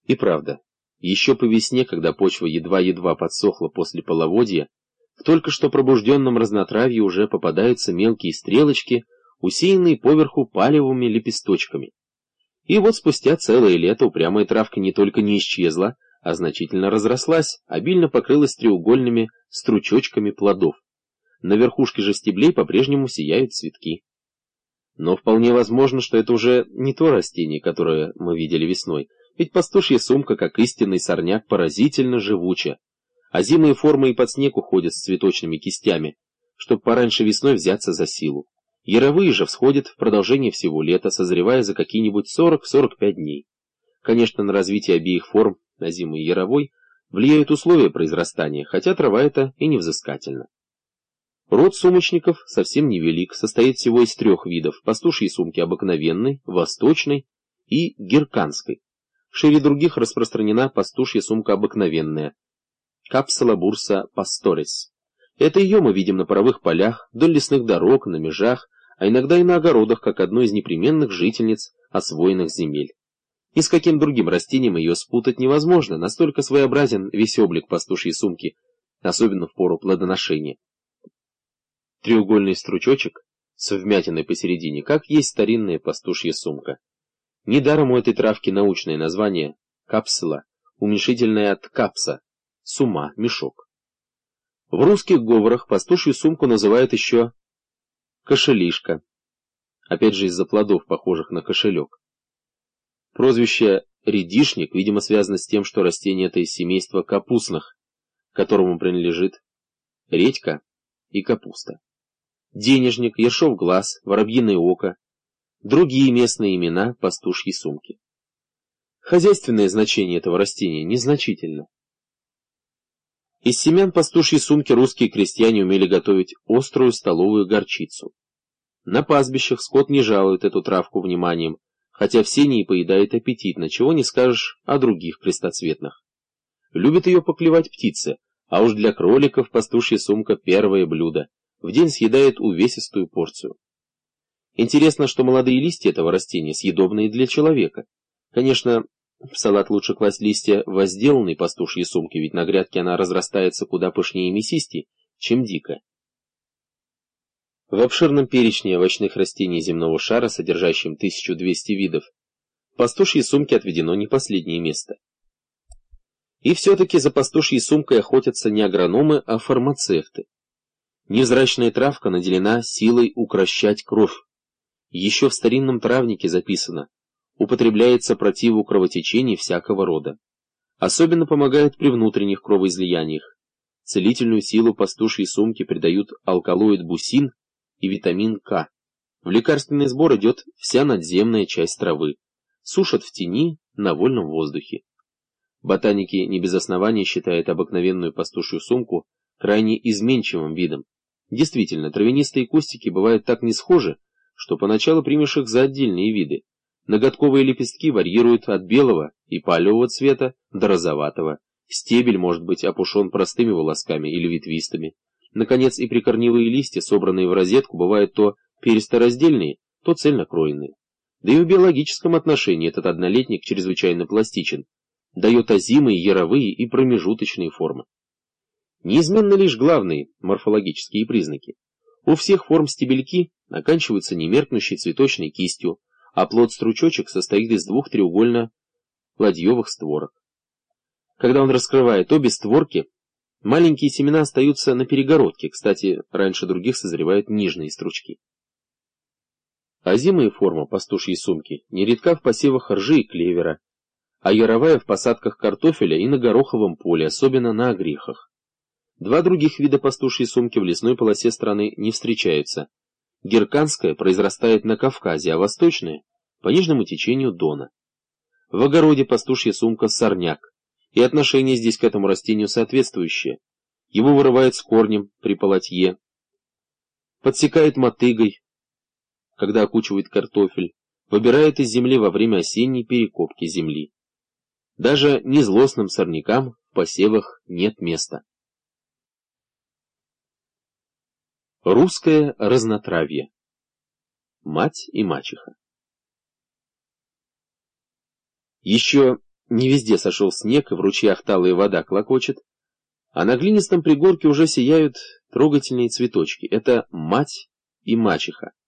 И правда, еще по весне, когда почва едва-едва подсохла после половодья, в только что пробужденном разнотравье уже попадаются мелкие стрелочки, усеянные поверху палевыми лепесточками. И вот спустя целое лето упрямая травка не только не исчезла, а значительно разрослась, обильно покрылась треугольными стручочками плодов. На верхушке же стеблей по-прежнему сияют цветки. Но вполне возможно, что это уже не то растение, которое мы видели весной, ведь пастушья сумка, как истинный сорняк, поразительно живуча, а зимые формы и под снег уходят с цветочными кистями, чтобы пораньше весной взяться за силу. Яровые же всходят в продолжение всего лета, созревая за какие-нибудь 40-45 дней. Конечно, на развитие обеих форм, на зимой и яровой, влияют условия произрастания, хотя трава эта и невзыскательна. Род сумочников совсем невелик, состоит всего из 3 видов: пастушьей сумки обыкновенной, восточной и герканской. Шире других распространена пастушья сумка обыкновенная, Капсула бурса пасторис. Это ее мы видим на паровых полях, вдоль лесных дорог, на межах, а иногда и на огородах, как одну из непременных жительниц освоенных земель. Ни с каким другим растением ее спутать невозможно, настолько своеобразен весь облик пастушьей сумки, особенно в пору плодоношения. Треугольный стручочек с вмятиной посередине, как есть старинная пастушья сумка. Недаром у этой травки научное название капсула, уменьшительное от капса, сума, мешок. В русских говорах пастушью сумку называют еще кошелишка, опять же из-за плодов, похожих на кошелек. Прозвище редишник, видимо, связано с тем, что растение это из семейства капустных, которому принадлежит редька и капуста. Денежник, ершов глаз, воробьиное око, другие местные имена пастушьей сумки. Хозяйственное значение этого растения незначительно. Из семян пастушьей сумки русские крестьяне умели готовить острую столовую горчицу. На пастбищах скот не жалует эту травку вниманием, хотя в сене и поедает аппетитно, чего не скажешь о других крестоцветных. Любят ее поклевать птицы, а уж для кроликов пастушья сумка первое блюдо. В день съедает увесистую порцию. Интересно, что молодые листья этого растения съедобные для человека. Конечно, в салат лучше класть листья возделанной пастушьей сумки, ведь на грядке она разрастается куда пышнее и мясистей, чем дикая. В обширном перечне овощных растений земного шара, содержащем 1200 видов, пастушьей сумке отведено не последнее место. И все-таки за пастушьей сумкой охотятся не агрономы, а фармацевты. Невзрачная травка наделена силой укрощать кровь. Еще в старинном травнике записано: употребляется противу кровотечений всякого рода. Особенно помогает при внутренних кровоизлияниях. Целительную силу пастушьей сумки придают алкалоид бусин и витамин К. В лекарственный сбор идет вся надземная часть травы. Сушат в тени, на вольном воздухе. Ботаники не без основания считают обыкновенную пастушью сумку крайне изменчивым видом. Действительно, травянистые кустики бывают так не схожи, что поначалу примешь их за отдельные виды. Ноготковые лепестки варьируют от белого и палевого цвета до розоватого. Стебель может быть опушен простыми волосками или ветвистыми. Наконец, и прикорневые листья, собранные в розетку, бывают то перистораздельные, то цельнокроенные. Да и в биологическом отношении этот однолетник чрезвычайно пластичен, дает озимые, яровые и промежуточные формы. Неизменно лишь главные морфологические признаки. У всех форм стебельки оканчиваются немеркнущей цветочной кистью, а плод-стручочек состоит из 2 треугольно-ладьевых створок. Когда он раскрывает обе створки, маленькие семена остаются на перегородке, кстати, раньше других созревают нижние стручки. Озимая форма пастушьей сумки нередка в посевах ржи и клевера, а яровая в посадках картофеля и на гороховом поле, особенно на огрехах. 2 других вида пастушьей сумки в лесной полосе страны не встречаются. Герканская произрастает на Кавказе, а восточная — по нижнему течению Дона. В огороде пастушья сумка — сорняк, и отношение здесь к этому растению соответствующее. Его вырывают с корнем при полотье, подсекают мотыгой, когда окучивает картофель, выбирают из земли во время осенней перекопки земли. Даже незлостным сорнякам в посевах нет места. Русское разнотравье. Мать и мачеха. Еще Не везде сошел снег, и в ручьях талая вода клокочет, а на глинистом пригорке уже сияют трогательные цветочки. Это мать и мачеха.